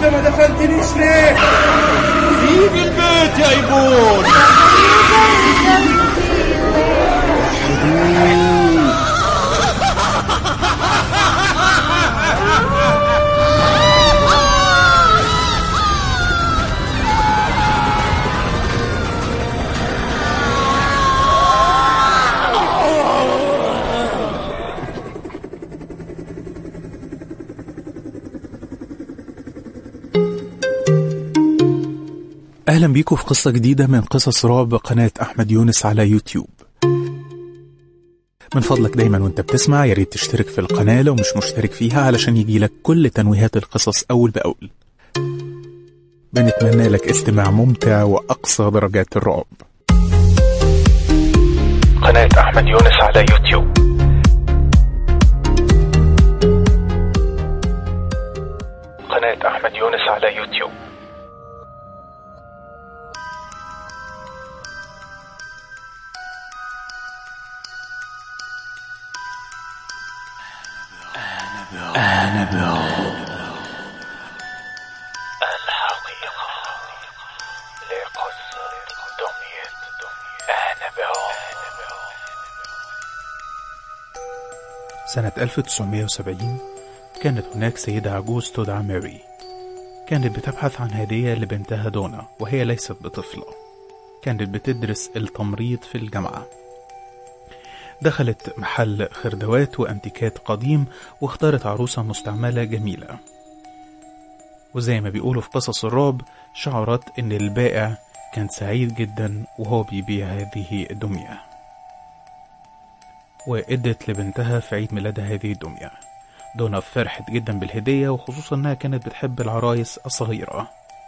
لسه ما دفنتنيش ليه؟ سيب البيت يا ايبون. أهلا بيكم في قصة جديدة من قصص رعب قناة أحمد يونس على يوتيوب. من فضلك دايما وانت بتسمع ياريت تشترك في القناة لو مش مشترك فيها علشان يجيلك كل تنويهات القصص أول بأول. بنتمنى لك استماع ممتع وأقصى درجات الرعب. قناة أحمد يونس على يوتيوب. قناة أحمد يونس على يوتيوب. أنابيل الحقيقة لقصة دمية أنابيل. سنة 1970 كانت هناك سيدة عجوز تدعى ماري. كانت بتبحث عن هدية لبنتها دونا وهي ليست بطفلة. كانت بتدرس التمريض في الجامعة. دخلت محل خردوات وأنتيكات قديم واختارت عروسة مستعملة جميلة. وزي ما بيقولوا في قصص الرعب شعرت إن البائع كان سعيد جدا وهو بيبيع هذه الدمية، وإدت لبنتها في عيد ميلادها هذه الدمية. دونا فرحت جدا بالهدية وخصوصا أنها كانت بتحب العرايس الصغيرة.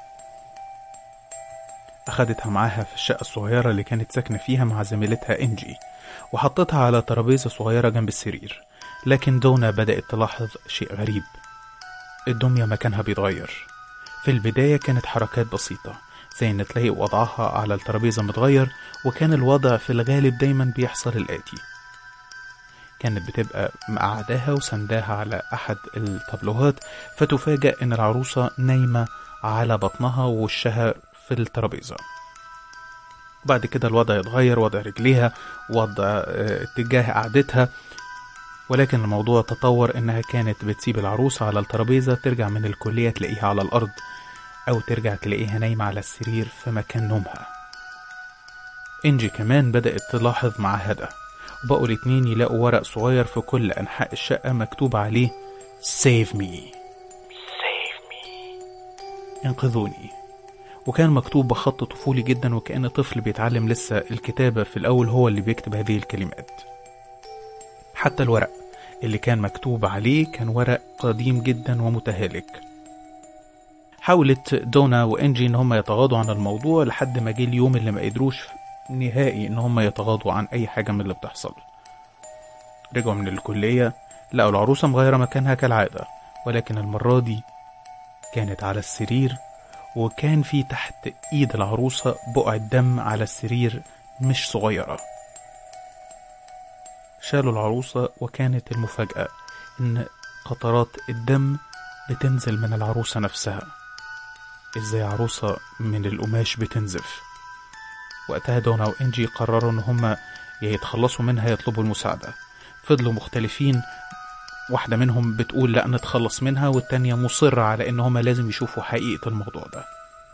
أخدتها معاها في الشقة الصغيرة اللي كانت ساكنة فيها مع زميلتها إنجي وحطتها على ترابيزة صغيرة جنب السرير. لكن دونا بدأت تلاحظ شيء غريب. الدمية مكانها بيتغير. في البداية كانت حركات بسيطة زي ان تلاقي وضعها على الترابيزة متغير، وكان الوضع في الغالب دايما بيحصل الآتي: كانت بتبقى مقعداها وسنداها على أحد الطابلوهات فتفاجأ ان العروسة نايمة على بطنها ووشها في الترابيزة. بعد كده الوضع يتغير، وضع رجليها، وضع اتجاه قعدتها. ولكن الموضوع تطور انها كانت بتسيب العروسة على الترابيزة، ترجع من الكلية تلاقيها على الأرض، أو ترجع تلاقيها نايمة على السرير في مكان نومها. إنجي كمان بدأت تلاحظ معها ده، وبقوا الاتنين يلاقوا ورق صغير في كل أنحاء الشقة مكتوب عليه Save me. انقذوني. وكان مكتوب بخط طفولي جدا، وكأن طفل بيتعلم لسه الكتابة في الأول هو اللي بيكتب هذه الكلمات. حتى الورق اللي كان مكتوب عليه كان ورق قديم جدا ومتهالك. حاولت دونا وإنجي ان هم يتغاضوا عن الموضوع لحد ما جه اليوم اللي ما قدروش نهائي ان هم يتغاضوا عن اي حاجة من اللي بتحصل. رجعوا من الكلية لقوا العروسة مغيرة مكانها كالعادة، ولكن المرة دي كانت على السرير، وكان في تحت ايد العروسة بقعة دم على السرير مش صغيرة. شالوا العروسة، وكانت المفاجأة ان قطرات الدم بتنزل من العروسة نفسها. ازاي عروسة من القماش بتنزف؟ وقتها دونا وإنجي قرروا ان هما يتخلصوا منها، يطلبوا المساعدة. فضلوا مختلفين، واحدة منهم بتقول لا نتخلص منها، والتانية مصرة على ان هما لازم يشوفوا حقيقة الموضوع ده.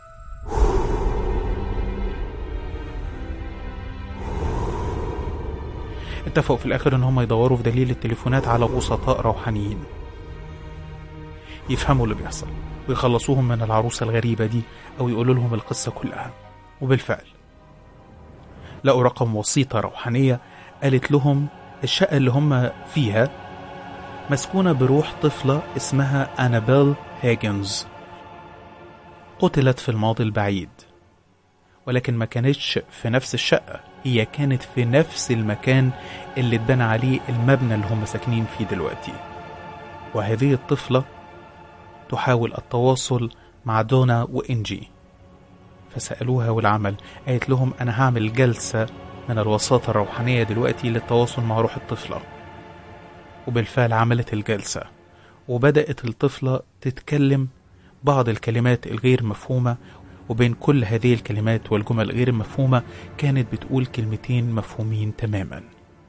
اتفقوا في الاخر ان هما يدوروا في دليل التليفونات على وسطاء روحانيين يفهموا اللي بيحصل ويخلصوهم من العروسة الغريبة دي، او يقولوا لهم القصة كلها. وبالفعل لقوا رقم وسيطة روحانية قالت لهم الشقة اللي هم فيها مسكونة بروح طفلة اسمها أنابيل هيجنز، قتلت في الماضي البعيد، ولكن ما كانتش في نفس الشقة، هي كانت في نفس المكان اللي اتبنى عليه المبنى اللي هم ساكنين فيه دلوقتي. وهذه الطفلة تحاول التواصل مع دونا وإنجي، فسألوها والعمل قالت لهم أنا هعمل جلسة من الوساطة الروحانية دلوقتي للتواصل مع روح الطفلة. وبالفعل عملت الجلسة، وبدأت الطفلة تتكلم بعض الكلمات الغير مفهومة، وبين كل هذه الكلمات والجمل غير المفهومة كانت بتقول كلمتين مفهومين تماما: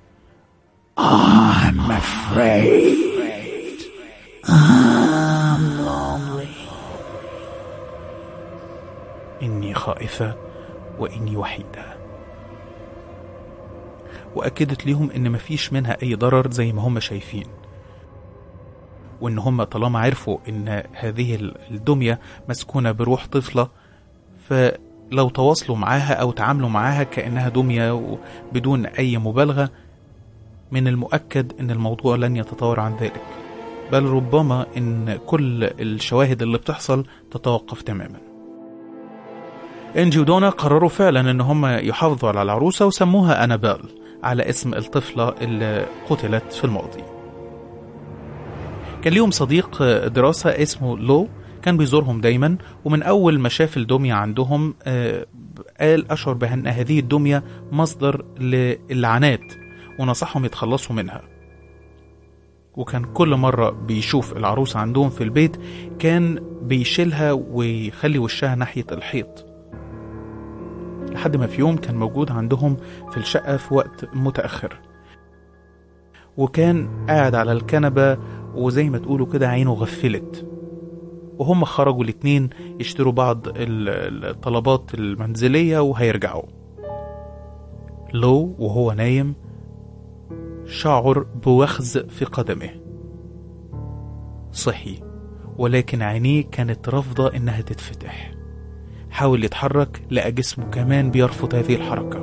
I'm afraid. I'm lonely. إني خائفة وإني وحيدة. وأكدت ليهم إن مفيش منها أي ضرر زي ما هم شايفين، وإن هم طالما عرفوا إن هذه الدمية مسكونة بروح طفلة، فلو تواصلوا معاها أو تعاملوا معاها كأنها دمية وبدون أي مبالغة، من المؤكد إن الموضوع لن يتطور عن ذلك، بل ربما إن كل الشواهد اللي بتحصل تتوقف تماما. إنجي ودونا قرروا فعلا إن هم يحافظوا على العروسة وسموها أنابيل على اسم الطفلة اللي قتلت في الماضي. كان ليهم صديق دراسة اسمه لو، كان بيزورهم دايما، ومن أول ما شاف الدمية عندهم قال أشعر بأن هذه الدمية مصدر للعنات، ونصحهم يتخلصوا منها. وكان كل مرة بيشوف العروسة عندهم في البيت كان بيشيلها ويخلي وشها ناحية الحيط، لحد ما في يوم كان موجود عندهم في الشقة في وقت متأخر، وكان قاعد على الكنبة وزي ما تقولوا كده عينه غفلت، وهم خرجوا الاتنين يشتروا بعض الطلبات المنزلية وهيرجعوا. لو وهو نايم شعر بوخز في قدمه، صحي ولكن عينيه كانت رافضة انها تتفتح. حاول يتحرك لقى جسمه كمان بيرفض هذه الحركة.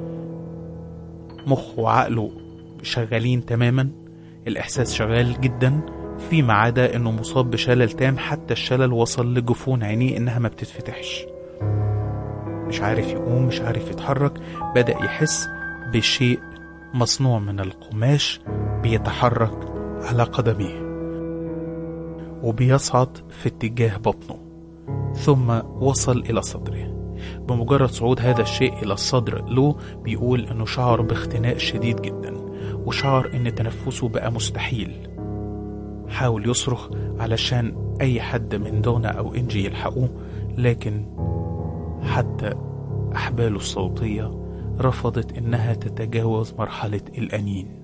مخه وعقله شغالين تماما، الإحساس شغال جدا، فيما عدا انه مصاب بشلل تام، حتى الشلل وصل لجفون عينيه انها ما بتتفتحش. مش عارف يقوم، مش عارف يتحرك، بدأ يحس بشيء مصنوع من القماش بيتحرك على قدميه وبيصعد في اتجاه بطنه، ثم وصل إلى صدره. بمجرد صعود هذا الشيء إلى الصدر، لو بيقول أنه شعر باختناق شديد جدا، وشعر أن تنفسه بقى مستحيل. حاول يصرخ علشان أي حد من دونا أو إنجي يلحقوه، لكن حتى أحباله الصوتية رفضت إنها تتجاوز مرحلة الأنين.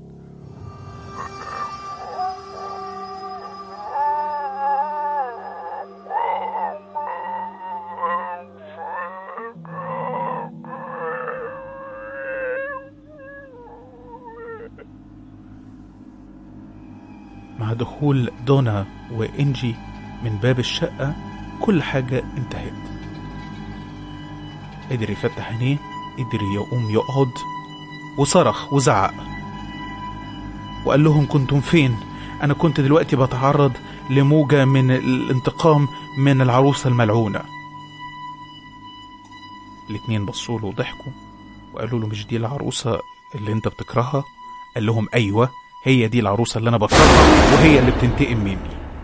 مع دخول دونا وإنجي من باب الشقة كل حاجة انتهت. قدر يفتح عينيه، قدر يقوم يقعد، وصرخ وزعق وقال لهم: كنتم فين؟ أنا كنت دلوقتي بتعرض لموجة من الانتقام من العروسة الملعونة. الاتنين بصوا له وضحكوا وقالوا له: مش دي العروسة اللي انت بتكرهها؟ قال لهم: أيوة، هي دي العروسة اللي أنا بكرهها وهي اللي بتنتقم مني.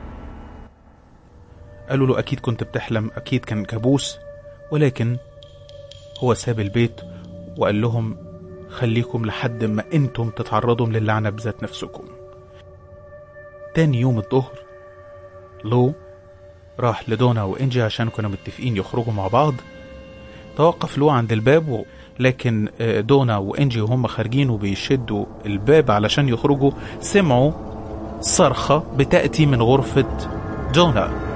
قالوا له: أكيد كنت بتحلم، أكيد كان كابوس. ولكن هو ساب البيت وقال لهم: خليكم لحد ما انتم تتعرضوا للعنة بذات نفسكم. تاني يوم الظهر لو راح لدونا وإنجي عشان كانوا متفقين يخرجوا مع بعض. توقف لو عند الباب، لكن دونا وإنجي وهم خارجين وبيشدوا الباب علشان يخرجوا سمعوا صرخة بتأتي من غرفة دونا.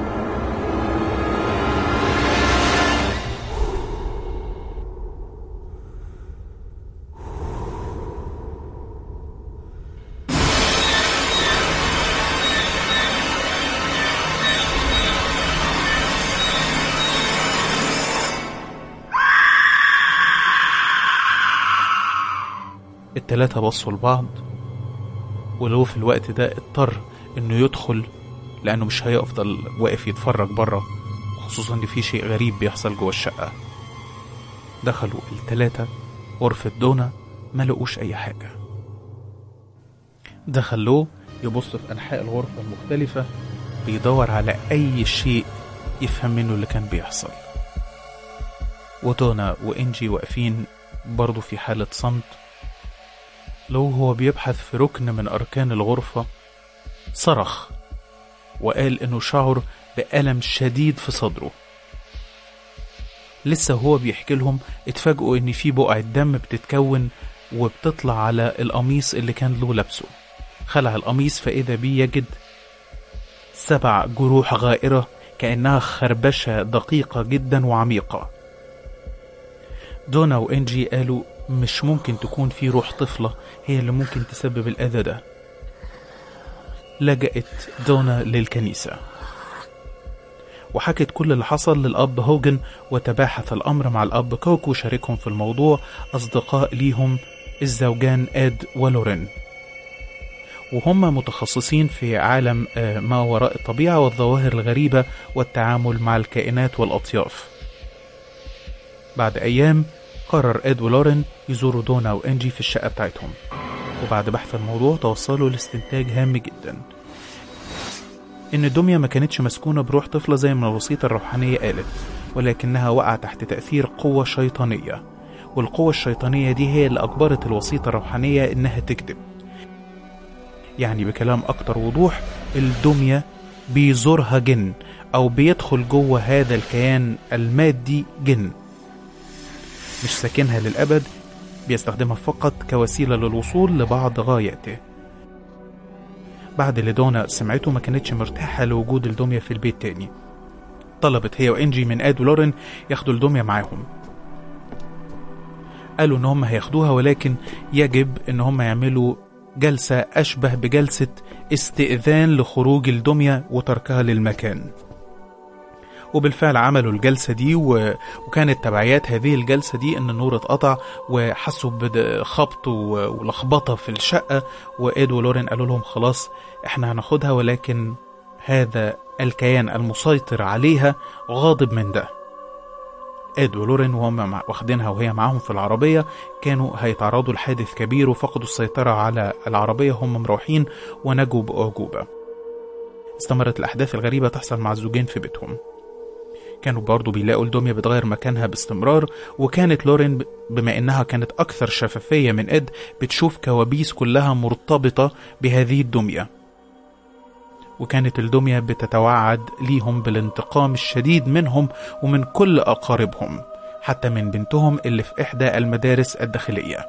التلاتة بصوا لبعض، ولو في الوقت ده اضطر انه يدخل لانه مش هيفضل واقف يتفرج بره، خصوصا ان في شيء غريب بيحصل جوه الشقة. دخلوا التلاتة غرفة دونا، ما لقوش اي حاجة. دخلوا يبص في انحاء الغرفة المختلفة بيدور على اي شيء يفهم منه اللي كان بيحصل. ودونا وإنجي واقفين برضو في حالة صمت. لو هو بيبحث في ركن من أركان الغرفة صرخ وقال إنه شعر بألم شديد في صدره. لسه هو بيحكي لهم اتفاجئوا ان في بقعة دم بتتكون وبتطلع على القميص اللي كان له لابسه. خلع القميص فإذا بيه يجد 7 جروح غائرة كأنها خربشة دقيقة جدا وعميقة. دونا وإنجي قالوا مش ممكن تكون في روح طفلة هي اللي ممكن تسبب الأذى ده. لجأت دونا للكنيسة وحكت كل اللي حصل للأب هوجن، وتباحث الأمر مع الأب كوك وشاركهم في الموضوع أصدقاء ليهم الزوجان إد ولورين، وهم متخصصين في عالم ما وراء الطبيعة والظواهر الغريبة والتعامل مع الكائنات والأطياف. بعد أيام قرر إد ولورين يزوروا دونا وإنجي في الشقة بتاعتهم، وبعد بحث الموضوع توصلوا لاستنتاج هام جدا، إن الدمية ما كانتش مسكونة بروح طفلة زي ما الوسيطة الروحانية قالت، ولكنها وقع تحت تأثير قوة شيطانية، والقوة الشيطانية دي هي اللي أجبرت الوسيطة الروحانية إنها تكذب. يعني بكلام أكتر وضوح، الدمية بيزورها جن أو بيدخل جوه هذا الكيان المادي جن، مش ساكنها للأبد، بيستخدمها فقط كوسيلة للوصول لبعض غاياته. بعد اللي دونا سمعته ما كانتش مرتاحة لوجود الدمية في البيت تاني. طلبت هي وإنجي من إد ولورين ياخدوا الدمية معاهم. قالوا إن هم هياخدوها، ولكن يجب إن هم يعملوا جلسة أشبه بجلسة استئذان لخروج الدمية وتركها للمكان. وبالفعل عملوا الجلسة دي، وكانت تبعيات هذه الجلسة دي ان النور اتقطع وحسوا بخبط ولخبطة في الشقة، وإد ولورين قالوا لهم خلاص احنا هناخدها، ولكن هذا الكيان المسيطر عليها غاضب من ده. إد ولورين وهم واخدينها وهي معاهم في العربية كانوا هيتعرضوا لحادث كبير وفقدوا السيطرة على العربية هم مروحين ونجوا بأعجوبة. استمرت الأحداث الغريبة تحصل مع الزوجين في بيتهم. كانوا برضو بيلاقوا الدمية بتغير مكانها باستمرار، وكانت لورين بما انها كانت اكثر شفافية من إد بتشوف كوابيس كلها مرتبطة بهذه الدمية، وكانت الدمية بتتوعد ليهم بالانتقام الشديد منهم ومن كل اقاربهم، حتى من بنتهم اللي في احدى المدارس الداخلية،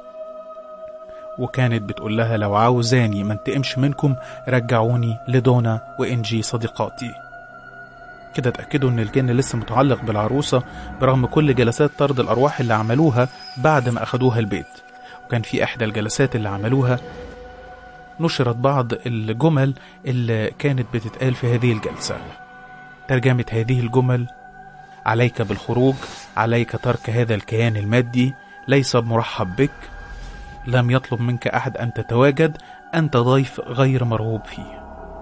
وكانت بتقول لها لو عاوزاني ما انتقمش منكم رجعوني لدونا وإنجي صديقاتي. كده اتأكدوا ان الجن لسه متعلق بالعروسة برغم كل جلسات طرد الأرواح اللي عملوها بعد ما أخدوها البيت. وكان في إحدى الجلسات اللي عملوها نشرت بعض الجمل اللي كانت بتتقال في هذه الجلسة. ترجمة هذه الجمل: عليك بالخروج، عليك ترك هذا الكيان المادي، ليس مرحب بك، لم يطلب منك أحد أن تتواجد، أنت ضيف غير مرغوب فيه.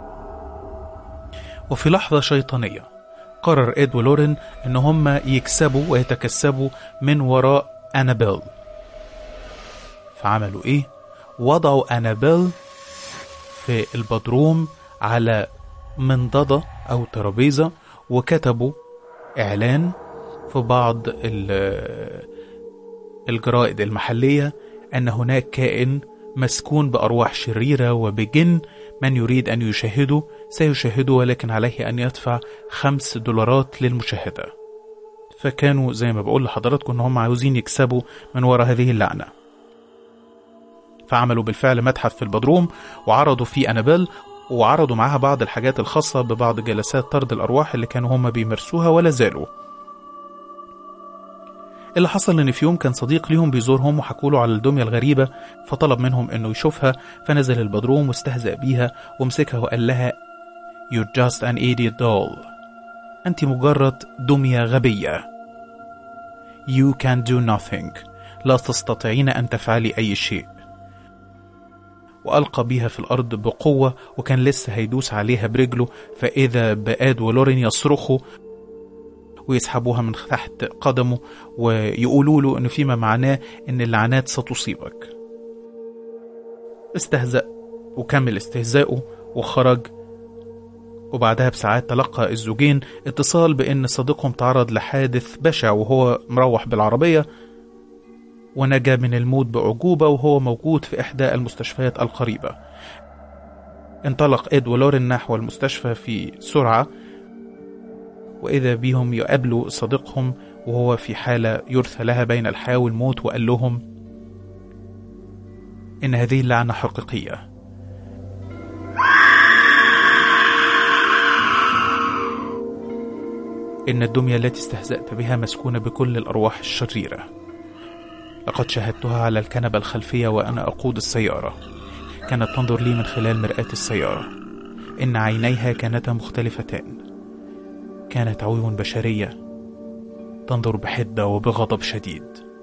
وفي لحظة شيطانية قرر إد ولورين إن هم يكسبوا ويتكسبوا من وراء أنابيل. فعملوا إيه؟ وضعوا أنابيل في البدروم على منضدة أو ترابيزة، وكتبوا إعلان في بعض الجرائد المحلية أن هناك كائن مسكون بأرواح شريرة وبجن، من يريد أن يشاهده سيشاهده، ولكن عليه أن يدفع $5 للمشاهدة. فكانوا زي ما بقول لحضراتكم أن هم عاوزين يكسبوا من وراء هذه اللعنة. فعملوا بالفعل متحف في البدروم وعرضوا فيه أنابيل، وعرضوا معها بعض الحاجات الخاصة ببعض جلسات طرد الأرواح اللي كانوا هم بيمارسوها ولا زالوا. اللي حصل ان في يوم كان صديق ليهم بيزورهم وحكوله على الدمية الغريبة، فطلب منهم انه يشوفها، فنزل البدروم واستهزأ بيها ومسكها وقال لها You're just an idiot doll. انت مجرد دمية غبية. You can do nothing. لا تستطيعين ان تفعلي اي شيء. وألقى بيها في الأرض بقوة، وكان لسه هيدوس عليها برجله، فإذا بإد ولورين يصرخوا ويسحبوها من تحت قدمه ويقولوا له إنه فيما معناه إن اللعنات ستصيبك. استهزأ وكمل استهزاؤه وخرج. وبعدها بساعات تلقى الزوجين اتصال بأن صديقهم تعرض لحادث بشع وهو مروح بالعربية، ونجا من الموت بأعجوبة وهو موجود في إحدى المستشفيات القريبة. انطلق إد ولورين نحو المستشفى في سرعة، وإذا بهم يقابلوا صديقهم وهو في حالة يرثى لها بين الحياة والموت، وقال لهم إن هذه اللعنة حقيقية. إن الدمية التي استهزأت بها مسكونة بكل الأرواح الشريرة. لقد شاهدتها على الكنبة الخلفية وأنا أقود السيارة، كانت تنظر لي من خلال مرآة السيارة. إن عينيها كانتا مختلفتان، كانت عيون بشرية تنظر بحدة وبغضب شديد.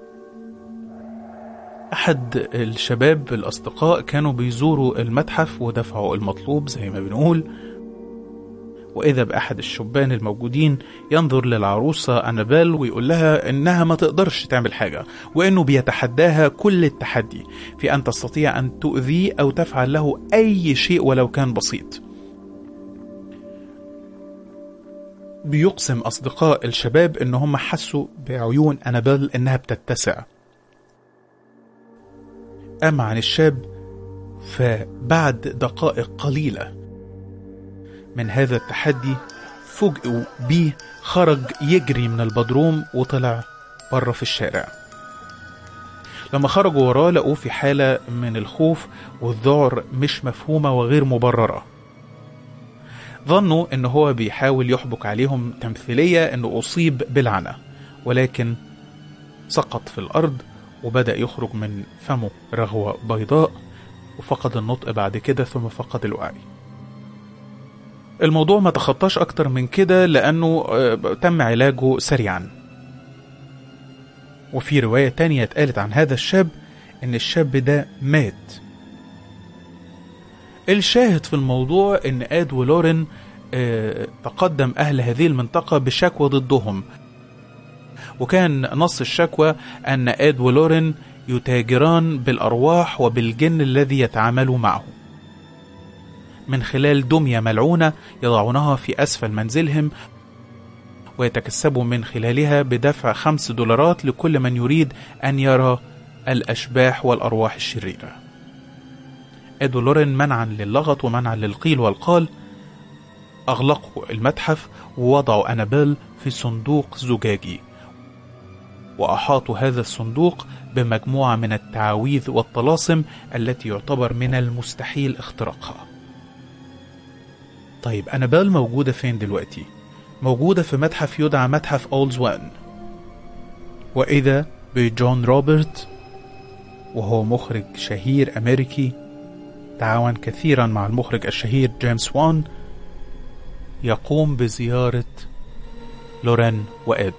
أحد الشباب الأصدقاء كانوا بيزوروا المتحف ودفعوا المطلوب زي ما بنقول، وإذا بأحد الشبان الموجودين ينظر للعروسة أنابيل ويقول لها إنها ما تقدرش تعمل حاجة، وإنه بيتحداها كل التحدي في أن تستطيع أن تؤذيه أو تفعل له أي شيء ولو كان بسيط. بيقسم أصدقاء الشباب إنهم حسوا بعيون أنابيل إنها بتتسع. أما عن الشاب فبعد دقائق قليلة من هذا التحدي فوجئوا بيه خرج يجري من البدروم وطلع بره في الشارع. لما خرجوا وراه لقوه في حالة من الخوف والذعر مش مفهومة وغير مبررة. ظنوا إنه هو بيحاول يحبك عليهم تمثيلية إنه أصيب بالعنة، ولكن سقط في الأرض وبدأ يخرج من فمه رغوة بيضاء، وفقد النطق بعد كده ثم فقد الوعي. الموضوع ما تخطاش أكتر من كده لأنه تم علاجه سريعا. وفي رواية تانية اتقالت عن هذا الشاب إن الشاب ده مات. الشاهد في الموضوع إن آد ولورين تقدم أهل هذه المنطقة بشكوى ضدهم، وكان نص الشكوى أن آد ولورين يتاجران بالأرواح وبالجن الذي يتعاملوا معه من خلال دمية ملعونة يضعونها في أسفل منزلهم، ويتكسبوا من خلالها بدفع $5 لكل من يريد أن يرى الأشباح والأرواح الشريرة. آد ولورين منعا للغط ومنعا للقيل والقال أغلقوا المتحف ووضعوا أنابيل في صندوق زجاجي، وأحاطوا هذا الصندوق بمجموعة من التعاويذ والطلاسم التي يعتبر من المستحيل اختراقها. طيب أنابيل موجودة فين دلوقتي؟ موجودة في متحف يدعى متحف أولز وان، وإذا بجون روبرت وهو مخرج شهير أمريكي تعاون كثيرا مع المخرج الشهير جيمس وان يقوم بزيارة لورين وإد.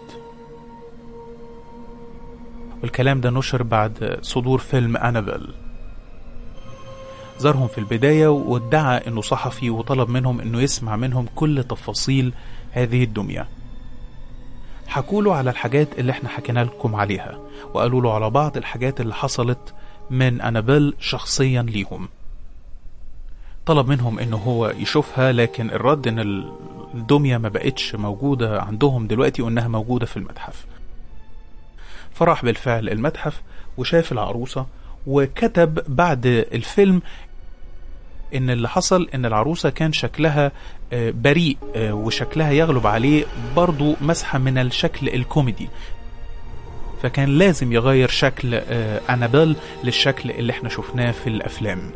والكلام ده نشر بعد صدور فيلم أنابيل. زارهم في البداية وادعى انه صحفي وطلب منهم انه يسمع منهم كل تفاصيل هذه الدمية. حكوا له على الحاجات اللي احنا حكينا لكم عليها، وقالوا له على بعض الحاجات اللي حصلت من أنابيل شخصيا ليهم. طلب منهم انه هو يشوفها، لكن الرد ان الدمية ما بقتش موجودة عندهم دلوقتي وانها موجودة في المتحف. فراح بالفعل المتحف وشاف العروسة، وكتب بعد الفيلم ان اللي حصل ان العروسة كان شكلها بريء وشكلها يغلب عليه برضو مسحة من الشكل الكوميدي، فكان لازم يغير شكل أنابيل للشكل اللي احنا شفناه في الأفلام.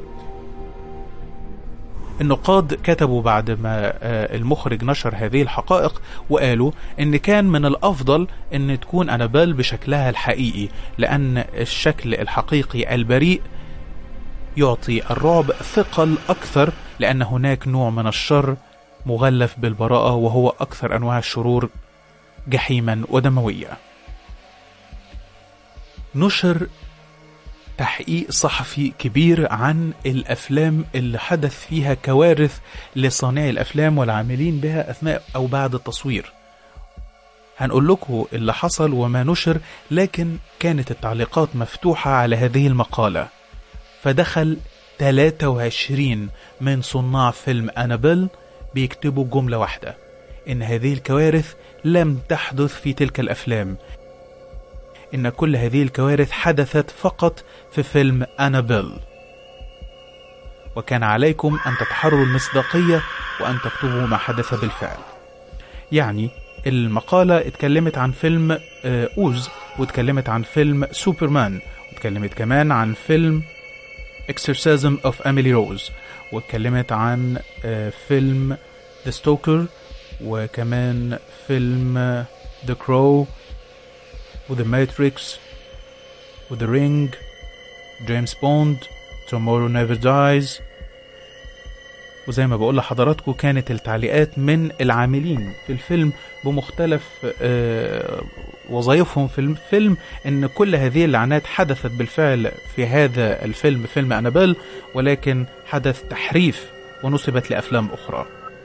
النقاد كتبوا بعد ما المخرج نشر هذه الحقائق وقالوا ان كان من الافضل ان تكون أنابيل بشكلها الحقيقي، لان الشكل الحقيقي البريء يعطي الرعب ثقل اكثر، لان هناك نوع من الشر مغلف بالبراءة وهو اكثر انواع الشرور جحيما ودموية. نشر تحقيق صحفي كبير عن الأفلام اللي حدث فيها كوارث لصانعي الأفلام والعاملين بها أثناء أو بعد التصوير. هنقول لكم اللي حصل وما نشر، لكن كانت التعليقات مفتوحة على هذه المقالة، فدخل 23 من صناع فيلم أنابيل بيكتبوا جملة واحدة: إن هذه الكوارث لم تحدث في تلك الأفلام، إن كل هذه الكوارث حدثت فقط في فيلم أنابيل، وكان عليكم أن تتحروا المصداقية وأن تكتبوا ما حدث بالفعل. يعني المقالة اتكلمت عن فيلم أوز، واتكلمت عن فيلم سوبرمان، واتكلمت كمان عن فيلم Exorcism of Emily Rose، واتكلمت عن فيلم The Stalker، وكمان فيلم The Crow، وThe Matrix، وThe Ring، James Bond، Tomorrow Never Dies. وزي ما بقول لحضراتكم كانت التعليقات من العاملين في الفيلم بمختلف وظائفهم في الفيلم ان كل هذه اللعنات حدثت بالفعل في هذا الفيلم، فيلم أنابيل، ولكن حدث تحريف ونسبت لأفلام أخرى.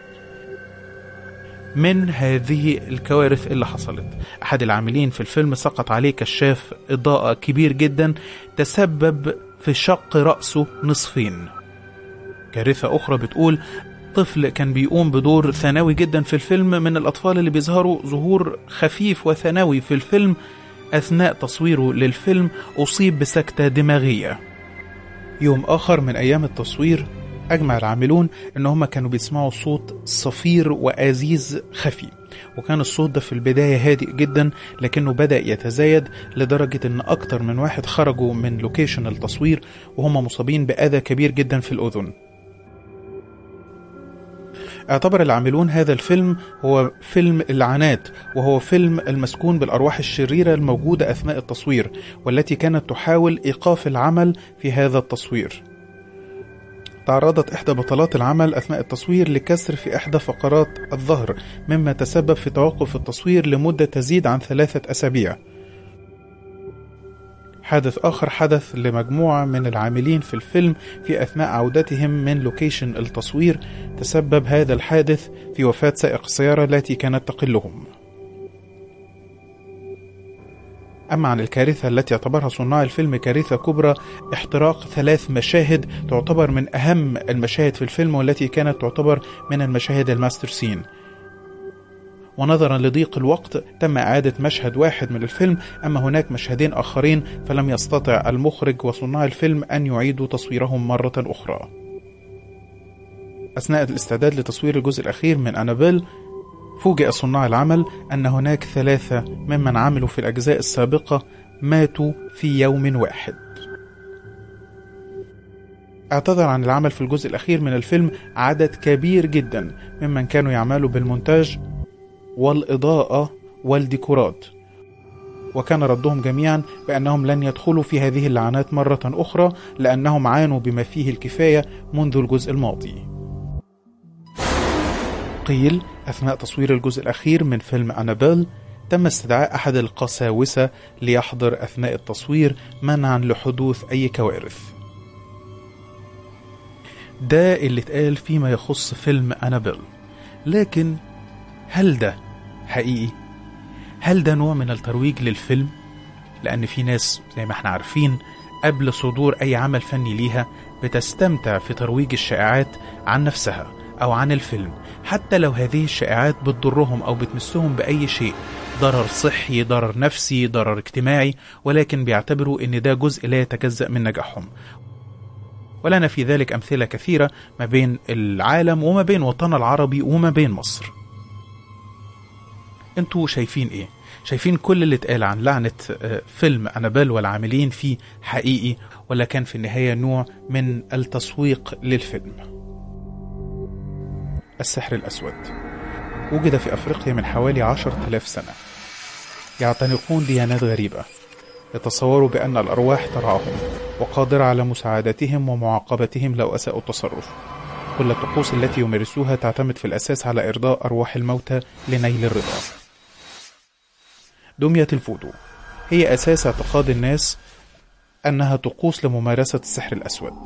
من هذه الكوارث اللي حصلت، أحد العاملين في الفيلم سقط عليه كشاف إضاءة كبير جدا تسبب في شق رأسه نصفين. كارثة أخرى بتقول طفل كان بيقوم بدور ثانوي جدا في الفيلم، من الأطفال اللي بيظهروا ظهور خفيف وثانوي في الفيلم، أثناء تصويره للفيلم أصيب بسكتة دماغية. يوم آخر من أيام التصوير أجمع العاملون إن هم كانوا بيسمعوا صوت صفير وأزيز خفي، وكان الصوت ده في البداية هادئ جدا، لكنه بدأ يتزايد لدرجة إن أكتر من واحد خرجوا من لوكيشن التصوير وهم مصابين بأذى كبير جدا في الأذن. اعتبر العاملون هذا الفيلم هو فيلم اللعنات، وهو فيلم المسكون بالأرواح الشريرة الموجودة أثناء التصوير، والتي كانت تحاول إيقاف العمل في هذا التصوير. تعرضت إحدى بطلات العمل أثناء التصوير لكسر في إحدى فقرات الظهر، مما تسبب في توقف التصوير لمدة تزيد عن 3 أسابيع. حادث آخر حدث لمجموعة من العاملين في الفيلم في أثناء عودتهم من لوكيشن التصوير، تسبب هذا الحادث في وفاة سائق السيارة التي كانت تقلهم. أما عن الكارثة التي اعتبرها صناع الفيلم كارثة كبرى، احتراق 3 مشاهد تعتبر من أهم المشاهد في الفيلم، والتي كانت تعتبر من المشاهد الماستر سين. ونظرا لضيق الوقت تم إعادة مشهد واحد من الفيلم، أما هناك مشهدين آخرين فلم يستطع المخرج وصناع الفيلم أن يعيدوا تصويرهم مرة أخرى. أثناء الاستعداد لتصوير الجزء الأخير من أنابيل، فوجئ صناع العمل أن هناك 3 ممن عملوا في الأجزاء السابقة ماتوا في يوم واحد. اعتذر عن العمل في الجزء الأخير من الفيلم عدد كبير جدا ممن كانوا يعملوا بالمونتاج والإضاءة والديكورات، وكان ردهم جميعا بأنهم لن يدخلوا في هذه اللعنات مرة أخرى، لأنهم عانوا بما فيه الكفاية منذ الجزء الماضي. قيل أثناء تصوير الجزء الأخير من فيلم أنابيل تم استدعاء أحد القساوسة ليحضر أثناء التصوير منعا لحدوث أي كوارث. ده اللي اتقال فيما يخص فيلم أنابيل، لكن هل ده حقيقي؟ هل ده نوع من الترويج للفيلم؟ لأن في ناس زي ما احنا عارفين قبل صدور أي عمل فني ليها بتستمتع في ترويج الشائعات عن نفسها أو عن الفيلم، حتى لو هذه الشائعات بتضرهم أو بتمسهم بأي شيء، ضرر صحي، ضرر نفسي، ضرر اجتماعي، ولكن بيعتبروا إن ده جزء لا يتجزأ من نجاحهم. ولنا في ذلك أمثلة كثيرة ما بين العالم وما بين وطننا العربي وما بين مصر. انتوا شايفين ايه؟ شايفين كل اللي اتقال عن لعنة فيلم أنابيل والعاملين فيه حقيقي، ولا كان في النهاية نوع من التسويق للفيلم؟ السحر الأسود وجد في أفريقيا من حوالي 10,000 سنة. يعتنقون ديانات غريبة، يتصوروا بأن الأرواح ترعاهم وقادرة على مساعدتهم ومعاقبتهم لو أساءوا التصرف. كل الطقوس التي يمارسوها تعتمد في الأساس على إرضاء أرواح الموتى لنيل الرضا. دمية الفودو هي أساس اعتقاد الناس أنها طقوس لممارسة السحر الأسود،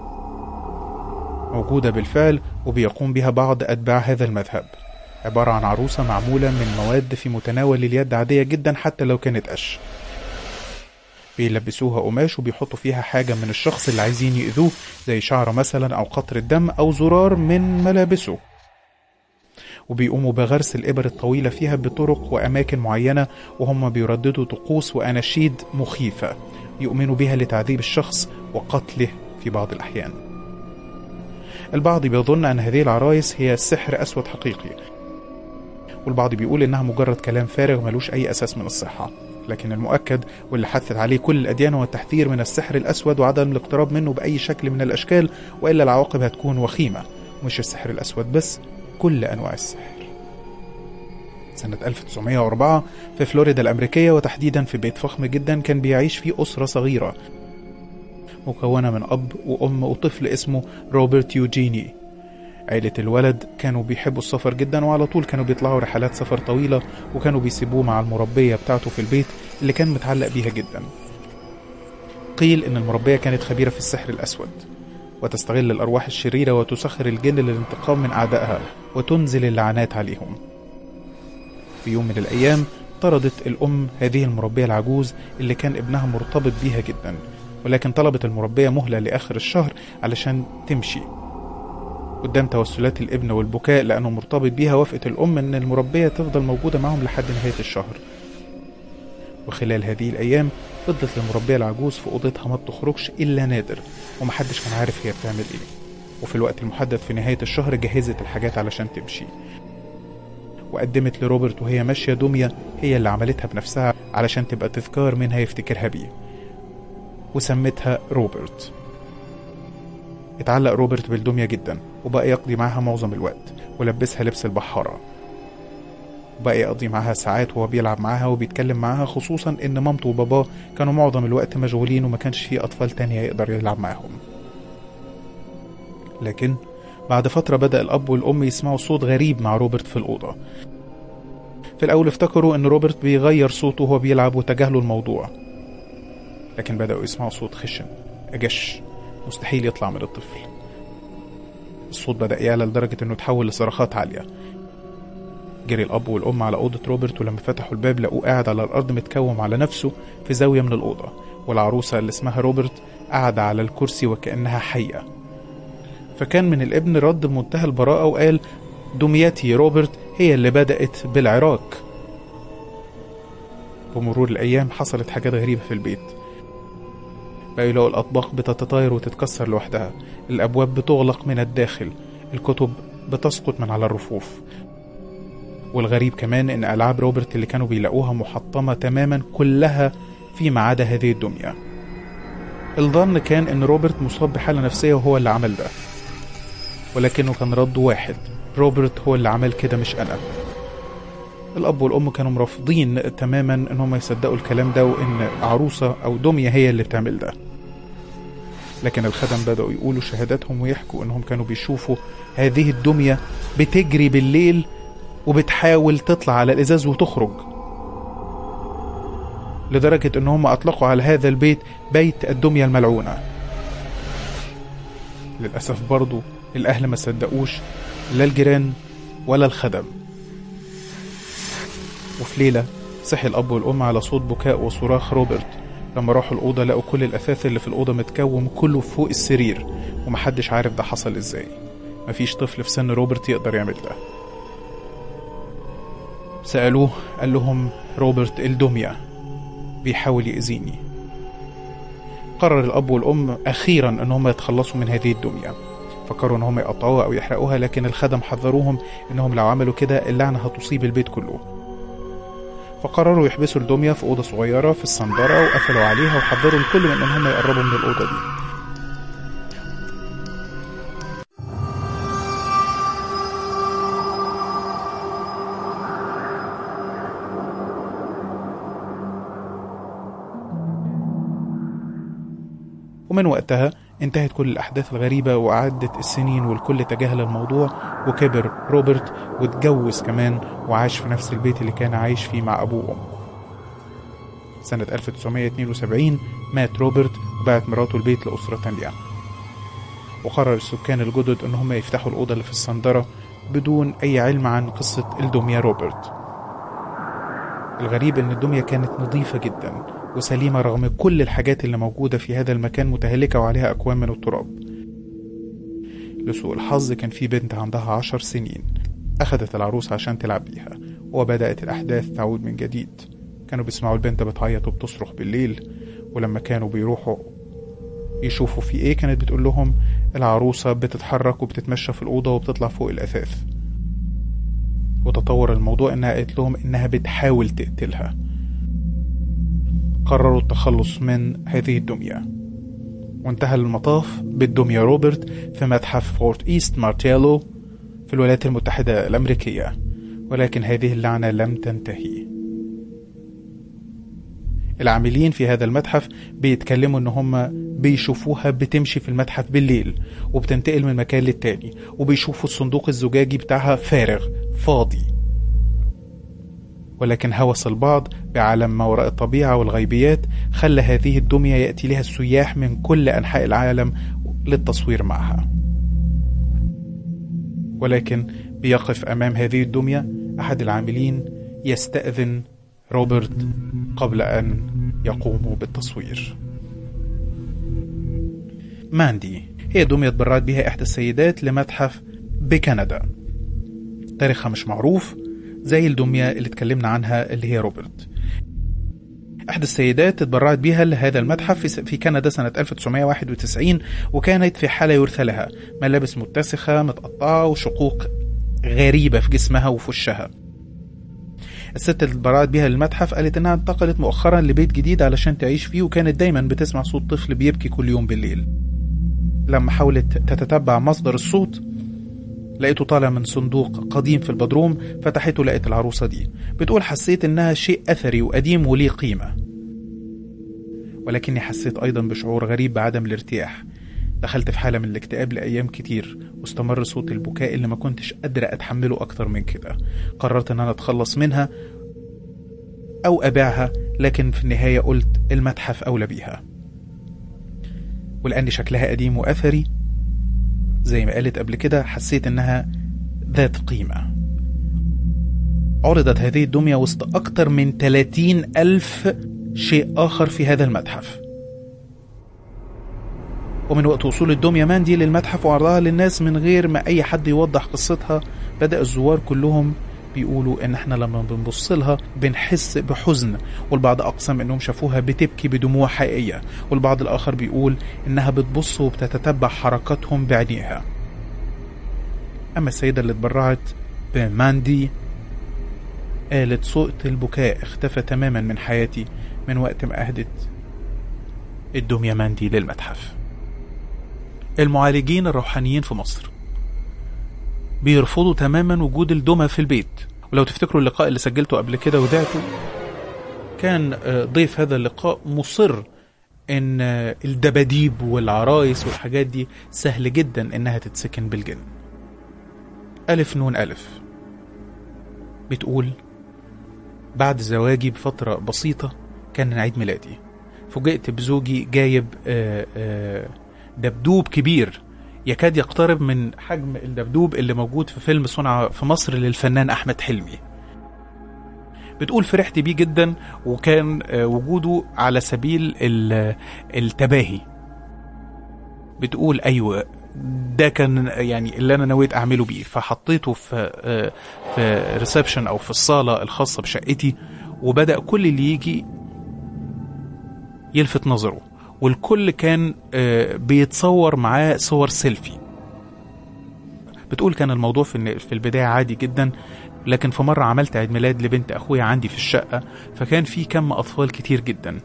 موجودة بالفعل وبيقوم بها بعض أتباع هذا المذهب. عبارة عن عروسة معمولة من مواد في متناول اليد عادية جدا حتى لو كانت قش، بيلبسوها قماش وبيحطوا فيها حاجة من الشخص اللي عايزين يؤذوه، زي شعر مثلا أو قطرة دم أو زرار من ملابسه، وبيقوموا بغرس الإبر الطويلة فيها بطرق وأماكن معينة، وهم بيرددوا طقوس وأناشيد مخيفة يؤمنوا بها لتعذيب الشخص وقتله في بعض الأحيان. البعض بيظن أن هذه العرايس هي سحر أسود حقيقي، والبعض بيقول إنها مجرد كلام فارغ ملوش أي أساس من الصحة. لكن المؤكد واللي حثت عليه كل الأديان هو التحذير من السحر الأسود وعدم الاقتراب منه بأي شكل من الأشكال، وإلا العواقب هتكون وخيمة. مش السحر الأسود بس، كل أنواع السحر. سنة 1904 في فلوريدا الأمريكية، وتحديدا في بيت فخم جدا كان بيعيش فيه أسرة صغيرة مكونة من أب وأم وطفل اسمه روبرت يوجيني. عائلة الولد كانوا بيحبوا السفر جدا، وعلى طول كانوا بيطلعوا رحلات سفر طويلة، وكانوا بيسيبوه مع المربية بتاعته في البيت اللي كان متعلق بيها جدا. قيل إن المربية كانت خبيرة في السحر الأسود، وتستغل الأرواح الشريرة وتسخر الجن للانتقام من أعدائها وتنزل اللعنات عليهم. في يوم من الأيام طردت الأم هذه المربية العجوز اللي كان ابنها مرتبط بيها جدا، ولكن طلبت المربية مهلة لآخر الشهر علشان تمشي. قدام توسلات الابن والبكاء لأنه مرتبط بيها، وافقت الأم إن المربية تفضل موجودة معهم لحد نهاية الشهر. وخلال هذه الأيام فضلت المربية العجوز في أوضتها ما بتخرجش إلا نادر، ومحدش كان عارف هي بتعمل إيه. وفي الوقت المحدد في نهاية الشهر جهزت الحاجات علشان تمشي، وقدمت لروبرت وهي ماشية دمية هي اللي عملتها بنفسها علشان تبقى تذكار منها يفتكرها بيه، وسمتها روبرت. اتعلق روبرت بالدمية جدا، وبقى يقضي معها معظم الوقت، ولبسها لبس البحارة، وبقى يقضي معها ساعات وهو بيلعب معها وبيتكلم معها، خصوصا ان مامته وباباه كانوا معظم الوقت مشغولين وما كانش فيه أطفال تانية يقدر يلعب معهم. لكن بعد فترة بدأ الأب والأم يسمعوا صوت غريب مع روبرت في الأوضة. في الأول افتكروا ان روبرت بيغير صوته وهو بيلعب وتجاهلوا الموضوع، لكن بدأوا يسمعوا صوت خشن أجش مستحيل يطلع من الطفل. الصوت بدأ يعلى لدرجة انه تحول لصراخات عالية. جري الأب والأم على أوضة روبرت، ولما فتحوا الباب لقوه قاعد على الأرض متكوم على نفسه في زاوية من الأوضة، والعروسة اللي اسمها روبرت قاعدة على الكرسي وكأنها حية. فكان من الابن رد بمنتهى البراءة وقال: دميتي روبرت هي اللي بدأت بالعراك. بمرور الأيام حصلت حاجات غريبة في البيت. بقوا يلاقوا الأطباق بتتطاير وتتكسر لوحدها، الأبواب بتغلق من الداخل، الكتب بتسقط من على الرفوف. والغريب كمان إن ألعاب روبرت اللي كانوا بيلاقوها محطمة تماما كلها فيما عدا هذه الدمية. الظن كان إن روبرت مصاب بحالة نفسية وهو اللي عمل ده، ولكنه كان رد واحد: روبرت هو اللي عمل كده مش أنا. الأب والأم كانوا مرافضين تماما إنهم يصدقوا الكلام ده، وإن عروسة أو دمية هي اللي بتعمل ده. لكن الخدم بدأوا يقولوا شهاداتهم ويحكوا إنهم كانوا بيشوفوا هذه الدمية بتجري بالليل وبتحاول تطلع على الإزاز وتخرج، لدرجة إنهم أطلقوا على هذا البيت بيت الدمية الملعونة. للأسف برضو الأهل ما صدقوش، لا الجيران ولا الخدم. وفي ليلة صحي الأب والأم على صوت بكاء وصراخ روبرت. لما راحوا الأوضة لقوا كل الأثاث اللي في الأوضة متكوم كله فوق السرير، ومحدش عارف ده حصل إزاي. مفيش طفل في سن روبرت يقدر يعمل ده. سألوه قال لهم: روبرت الدمية بيحاول يأذيني. قرر الأب والأم أخيرا أنهم يتخلصوا من هذه الدمية. فكروا أنهم يقطعوها أو يحرقوها، لكن الخدم حذروهم أنهم لو عملوا كده اللعنة هتصيب البيت كله. فقرروا يحبسوا الدمية في أوضة صغيرة في الصندرة، وقفلوا عليها وحذروا الكل من أنهم يقربوا من الأوضة دي. ومن وقتها انتهت كل الأحداث الغريبة وعدت السنين والكل تجاهل الموضوع، وكبر روبرت واتجوز كمان وعاش في نفس البيت اللي كان عايش فيه مع أبوه وأمه. سنة 1972 مات روبرت وبعت مراته البيت لأسرة تانية، وقرر السكان الجدد أنهم يفتحوا الأوضة اللي في الصندرة بدون أي علم عن قصة الدمية روبرت. الغريب أن الدمية كانت نظيفة جدا وسليمة رغم كل الحاجات اللي موجودة في هذا المكان متهلكة وعليها أكوام من التراب. لسوء الحظ كان في بنت عندها 10 سنين أخذت العروس عشان تلعب بيها، وبدأت الأحداث تعود من جديد. كانوا بيسمعوا البنت بتعيط وبتصرخ بالليل، ولما كانوا بيروحوا يشوفوا في ايه كانت بتقول لهم العروسة بتتحرك وبتتمشى في الأوضة وبتطلع فوق الأثاث. وتطور الموضوع إنها قالت لهم إنها بتحاول تقتلها. قرروا التخلص من هذه الدمية، وانتهى المطاف بالدمية روبرت في متحف فورت إيست مارتيلو في الولايات المتحدة الأمريكية. ولكن هذه اللعنة لم تنتهي. العاملين في هذا المتحف بيتكلموا ان هم بيشوفوها بتمشي في المتحف بالليل وبتنتقل من مكان للتاني، وبيشوفوا الصندوق الزجاجي بتاعها فارغ فاضي. ولكن هوس البعض بعالم ما وراء الطبيعة والغيبيات خلى هذه الدمية يأتي لها السياح من كل أنحاء العالم للتصوير معها. ولكن بيقف أمام هذه الدمية أحد العاملين يستأذن روبرت قبل أن يقوموا بالتصوير. ماندي هي دمية تبرعت بها إحدى السيدات لمتحف بكندا. تاريخها مش معروف زي الدمية اللي اتكلمنا عنها اللي هي روبرت. إحدى السيدات تبرعت بها لهذا المتحف في كندا سنة 1991، وكانت في حالة يرثى لها، ملابس متسخة متقطعة وشقوق غريبة في جسمها وفي وشها. الست اللي اتبرعت بيها للمتحف قالت انها انتقلت مؤخرا لبيت جديد علشان تعيش فيه، وكانت دايما بتسمع صوت طفل بيبكي كل يوم بالليل. لما حاولت تتتبع مصدر الصوت لقيته طالع من صندوق قديم في البدروم، فتحته لقيت العروسة دي. بتقول حسيت انها شيء اثري وقديم وليه قيمة، ولكني حسيت ايضا بشعور غريب بعدم الارتياح. دخلت في حالة من الاكتئاب لأيام كتير، واستمر صوت البكاء اللي ما كنتش قادرة أتحمله أكتر من كده. قررت أن أنا أتخلص منها أو أبيعها، لكن في النهاية قلت المتحف أولى بيها، ولأن شكلها قديم وأثري زي ما قالت قبل كده حسيت أنها ذات قيمة. عرضت هذه الدمية وسط أكتر من 30,000 شيء آخر في هذا المتحف. ومن وقت وصول الدمية ماندي للمتحف وعرضها للناس من غير ما أي حد يوضح قصتها، بدأ الزوار كلهم بيقولوا إن إحنا لما بنبص لها بنحس بحزن، والبعض أقسم إنهم شافوها بتبكي بدموع حقيقية، والبعض الآخر بيقول إنها بتبص وبتتتبع حركاتهم بعينيها. أما السيدة اللي اتبرعت بماندي قالت صوت البكاء اختفى تماما من حياتي من وقت ما أهدت الدمية ماندي للمتحف. المعالجين الروحانيين في مصر بيرفضوا تماما وجود الدمى في البيت. ولو تفتكروا اللقاء اللي سجلته قبل كده وذاته، كان ضيف هذا اللقاء مصر ان الدباديب والعرايس والحاجات دي سهل جدا انها تتسكن بالجن. ألف نون ألف بتقول بعد زواجي بفترة بسيطة كان عيد ميلادي، فوجئت بزوجي جايب دبدوب كبير يكاد يقترب من حجم الدبدوب اللي موجود في فيلم صنع في مصر للفنان أحمد حلمي. بتقول فرحت بيه جدا، وكان وجوده على سبيل التباهي. بتقول أيوة ده كان يعني اللي أنا نويت أعمله بيه، فحطيته في ريسبشن أو في الصالة الخاصة بشقتي، وبدأ كل اللي يجي يلفت نظره، والكل كان بيتصور معاه صور سيلفي. بتقول كان الموضوع في البداية عادي جدا، لكن في مرة عملت عيد ميلاد لبنت أخويا عندي في الشقة، فكان في كم أطفال كتير جدا.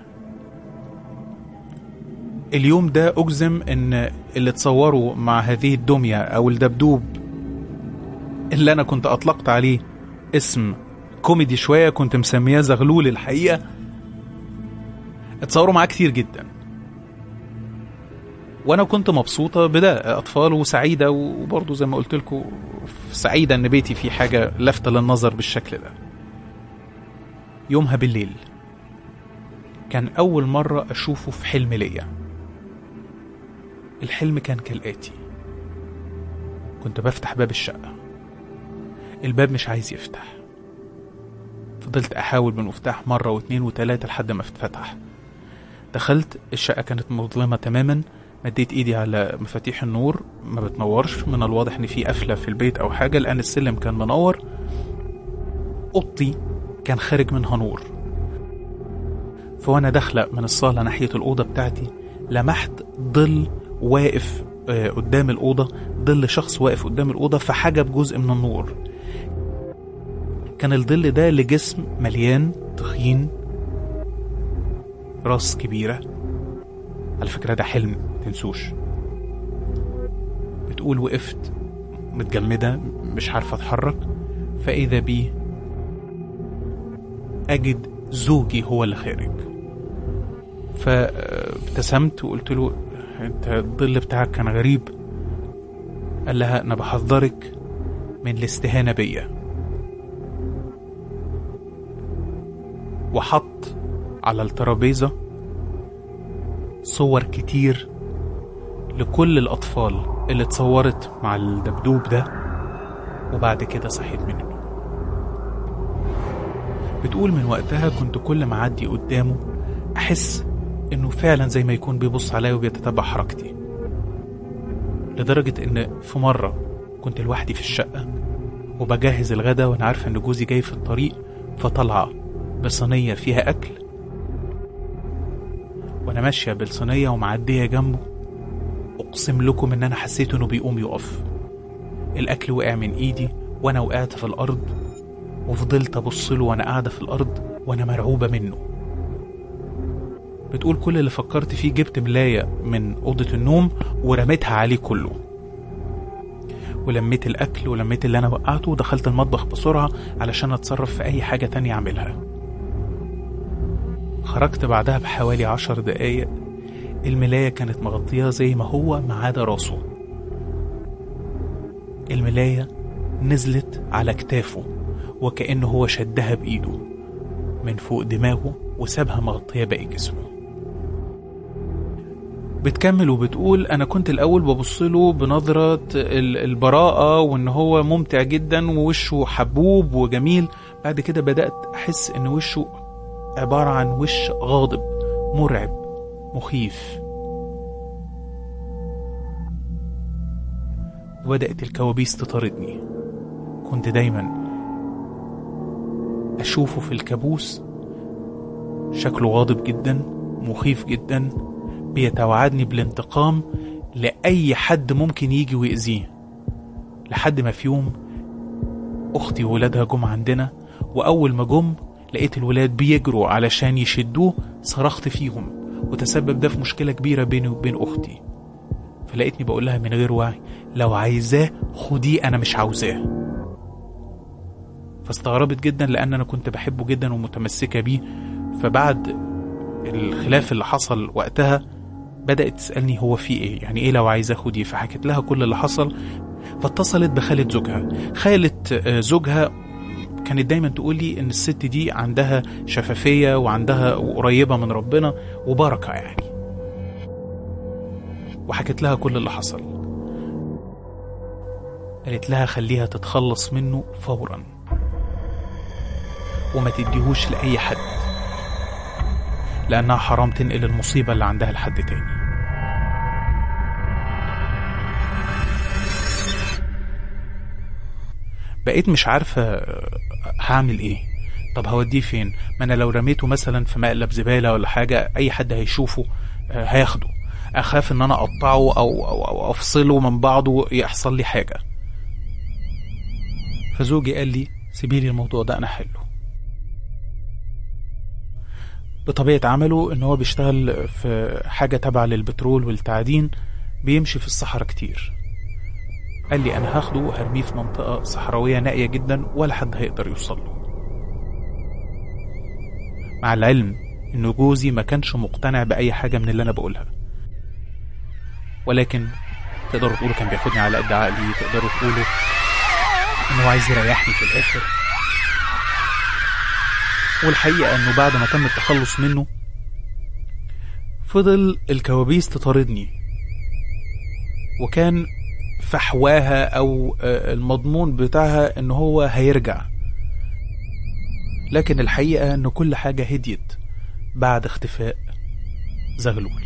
اليوم ده أجزم إن اللي تصوروا مع هذه الدمية أو الدبدوب اللي أنا كنت أطلقت عليه اسم كوميدي شوية، كنت مسميه زغلول الحقيقة، اتصوروا معاه كتير جدا، وانا كنت مبسوطة بده، اطفال وسعيدة، وبرضو زي ما قلت لكم سعيدة ان بيتي في حاجة لفتة للنظر بالشكل ده. يومها بالليل كان اول مرة اشوفه في حلم ليا. الحلم كان كالآتي: كنت بفتح باب الشقة، الباب مش عايز يفتح، فضلت احاول بالمفتاح مرة واثنين وثلاثة لحد ما اتفتح. دخلت الشقة كانت مظلمة تماما، مديت ايدي على مفاتيح النور ما بتنورش، من الواضح ان في قفلة في البيت او حاجة لان السلم كان منور. اوضتي كان خارج منها نور، فوانا داخلة من الصالة ناحية الأوضة بتاعتي لمحت ظل واقف قدام الأوضة، ظل شخص واقف قدام الأوضة فحجب جزء من النور. كان الظل ده لجسم مليان تخين، راس كبيرة. على فكرة ده حلم تنسوش. بتقول وقفت متجمدة مش عارفة اتحرك، فإذا بي أجد زوجي هو اللي خارج. فابتسمت وقلت له انت الظل بتاعك كان غريب. قال لها انا بحذرك من الاستهانة بيا، وحط على الترابيزة صور كتير لكل الأطفال اللي اتصورت مع الدبدوب ده، وبعد كده صحيت من النوم. بتقول من وقتها كنت كل ما أعدي قدامه أحس إنه فعلا زي ما يكون بيبص عليا وبيتتبع حركتي، لدرجة إن في مرة كنت لوحدي في الشقة وبجهز الغدا وأنا عارفة إن جوزي جاي في الطريق، فطلع بصينية فيها أكل، وأنا ماشية بالصينية ومعدية جنبه، أقسم لكم إن أنا حسيت إنه بيقوم يقف. الأكل وقع من إيدي وأنا وقعت في الأرض، وفضلت أبصله وأنا قاعدة في الأرض وأنا مرعوبة منه. بتقول كل اللي فكرت فيه جبت ملاية من أوضة النوم ورميتها عليه كله، ولميت الأكل ولميت اللي أنا وقعته ودخلت المطبخ بسرعة علشان أتصرف في أي حاجة تانية أعملها. خرجت بعدها بحوالي 10 دقايق، الملاية كانت مغطية زي ما هو ما عدا راسه. الملاية نزلت على كتافه وكأنه هو شدها بإيده من فوق دماغه وسابها مغطية باقي جسمه. بتكمل وبتقول أنا كنت الأول ببصله بنظرة البراءة وإن هو ممتع جدا ووشه حبوب وجميل، بعد كده بدأت أحس إن وشه عبارة عن وش غاضب مرعب مخيف، وبدأت الكوابيس تطاردني. كنت دايما أشوفه في الكابوس شكله غاضب جدا مخيف جدا، بيتوعدني بالانتقام لأي حد ممكن يجي ويأذيه. لحد ما في يوم أختي وولادها جم عندنا، وأول ما جم لقيت الولاد بيجروا علشان يشدوه، صرخت فيهم وتسبب ده في مشكلة كبيرة بيني وبين أختي. فلقيتني بقول لها من غير وعي لو عايزاه خديه أنا مش عاوزاه. فاستغربت جدا لأن أنا كنت بحبه جدا ومتمسكة بيه. فبعد الخلاف اللي حصل وقتها بدأت تسألني هو في إيه، يعني إيه لو عايزاه خديه. فحكيت لها كل اللي حصل، فاتصلت بخالة زوجها. خالة زوجها كانت دايما تقول لي إن الست دي عندها شفافية وعندها قريبة من ربنا وبركة يعني. وحكيت لها كل اللي حصل. قالت لها خليها تتخلص منه فورا وما تديهوش لأي حد، لأنها حرام تنقل المصيبة اللي عندها لحد تاني. بقيت مش عارفة هعمل ايه. طب هوديه فين؟ ما انا لو رميته مثلا في مقلب زبالة ولا حاجة اي حد هيشوفه هياخده. اخاف ان انا اقطعه او افصله من بعضه يحصل لي حاجة. فزوجي قال لي سيبيلي الموضوع ده انا حله. بطبيعة عمله ان هو بيشتغل في حاجة تبع للبترول والتعدين، بيمشي في الصحراء كتير. قال لي انا هاخده وهرميه في منطقة صحراوية نائية جدا ولا حد هيقدر يوصل له. مع العلم ان جوزي ما كانش مقتنع باي حاجة من اللي انا بقولها، ولكن تقدروا تقولوا كان بياخدني على قد عقلي، تقدروا تقولوا انه عايز يريحني في الاخر. والحقيقة انه بعد ما تم التخلص منه فضل الكوابيس تطاردني، وكان فحواها او المضمون بتاعها ان هو هيرجع. لكن الحقيقة ان كل حاجة هديت بعد اختفاء زغلول.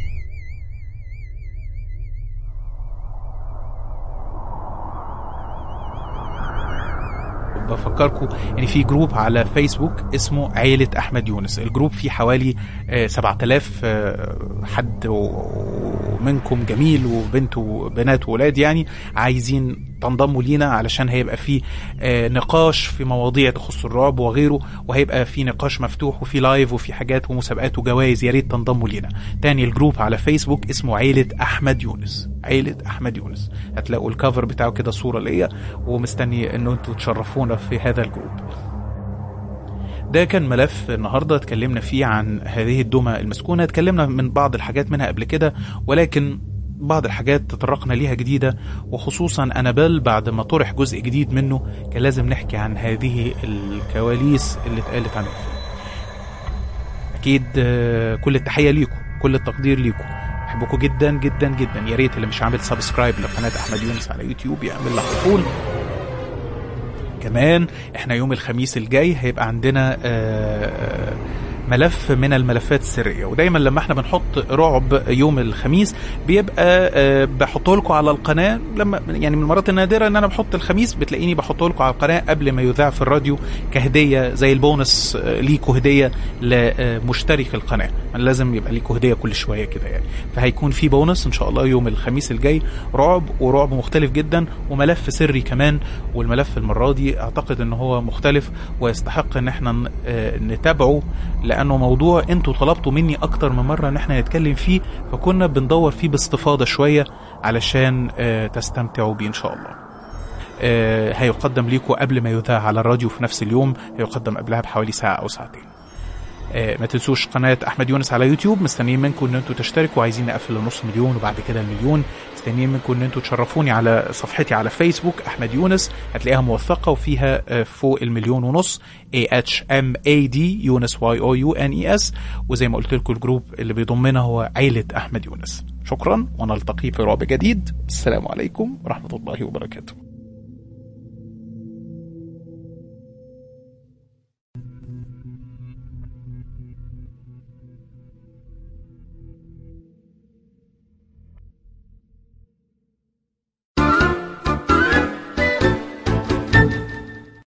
بفكركم يعني في جروب على فيسبوك اسمه عيلة أحمد يونس. الجروب فيه حوالي 7000 حد منكم جميل وبنت وبنات وولاد يعني عايزين تنضموا لينا، علشان هيبقى فيه نقاش في مواضيع تخص الرعب وغيره، وهيبقى فيه نقاش مفتوح وفي لايف وفي حاجات ومسابقات وجوائز. يا ريت تنضموا لينا. تاني الجروب على فيسبوك اسمه عيلة أحمد يونس، عيلة أحمد يونس، هتلاقوا الكفر بتاعه كده صورة ليا، ومستني انه انتوا تشرفونا في هذا الجروب. ده كان ملف النهاردة اتكلمنا فيه عن هذه الدمى المسكونة. اتكلمنا من بعض الحاجات منها قبل كده، ولكن بعض الحاجات تطرقنا ليها جديدة، وخصوصا أنابيل بعد ما طرح جزء جديد منه كان لازم نحكي عن هذه الكواليس اللي اتقالت عنه. أكيد كل التحية ليكم، كل التقدير ليكم، أحبكم جدا جدا جدا. يا ريت اللي مش عامل سبسكرايب لقناة أحمد يونس على يوتيوب يعمل لها على طول. كمان احنا يوم الخميس الجاي هيبقى عندنا ملف من الملفات السرية، ودايما لما احنا بنحط رعب يوم الخميس بيبقى بحطه لكم على القناة. لما يعني من المرات النادرة ان انا بحط الخميس بتلاقيني بحطه لكم على القناة قبل ما يذاع في الراديو كهدية، زي البونس ليكوا هدية لمشترك القناة. لازم يبقى ليكوا هدية كل شوية كده يعني. فهيكون في بونس ان شاء الله يوم الخميس الجاي، رعب ورعب مختلف جدا وملف سري كمان. والملف المرة دي اعتقد ان هو مختلف ويستحق ان احنا نتابعه، لأنه موضوع انتوا طلبتوا مني أكتر من مرة ان احنا نتكلم فيه، فكنا بندور فيه باستفاضة شوية علشان تستمتعوا بيه إن شاء الله. هيقدم ليكم قبل ما يذاع على الراديو في نفس اليوم، هيقدم قبلها بحوالي ساعة أو ساعتين. ما تنسوش قناة أحمد يونس على يوتيوب. مستنيين منكم ان انتوا تشتركوا، عايزين نقفل النص مليون وبعد كده المليون. مستنيين منكم ان انتوا تشرفوني على صفحتي على فيسبوك أحمد يونس، هتلاقيها موثقة وفيها فوق 1.5 مليون AHMAD يونس YOUNES. وزي ما قلت لكم الجروب اللي بيضمنا هو عيلة أحمد يونس. شكرا ونلتقي في رعب جديد. السلام عليكم ورحمة الله وبركاته.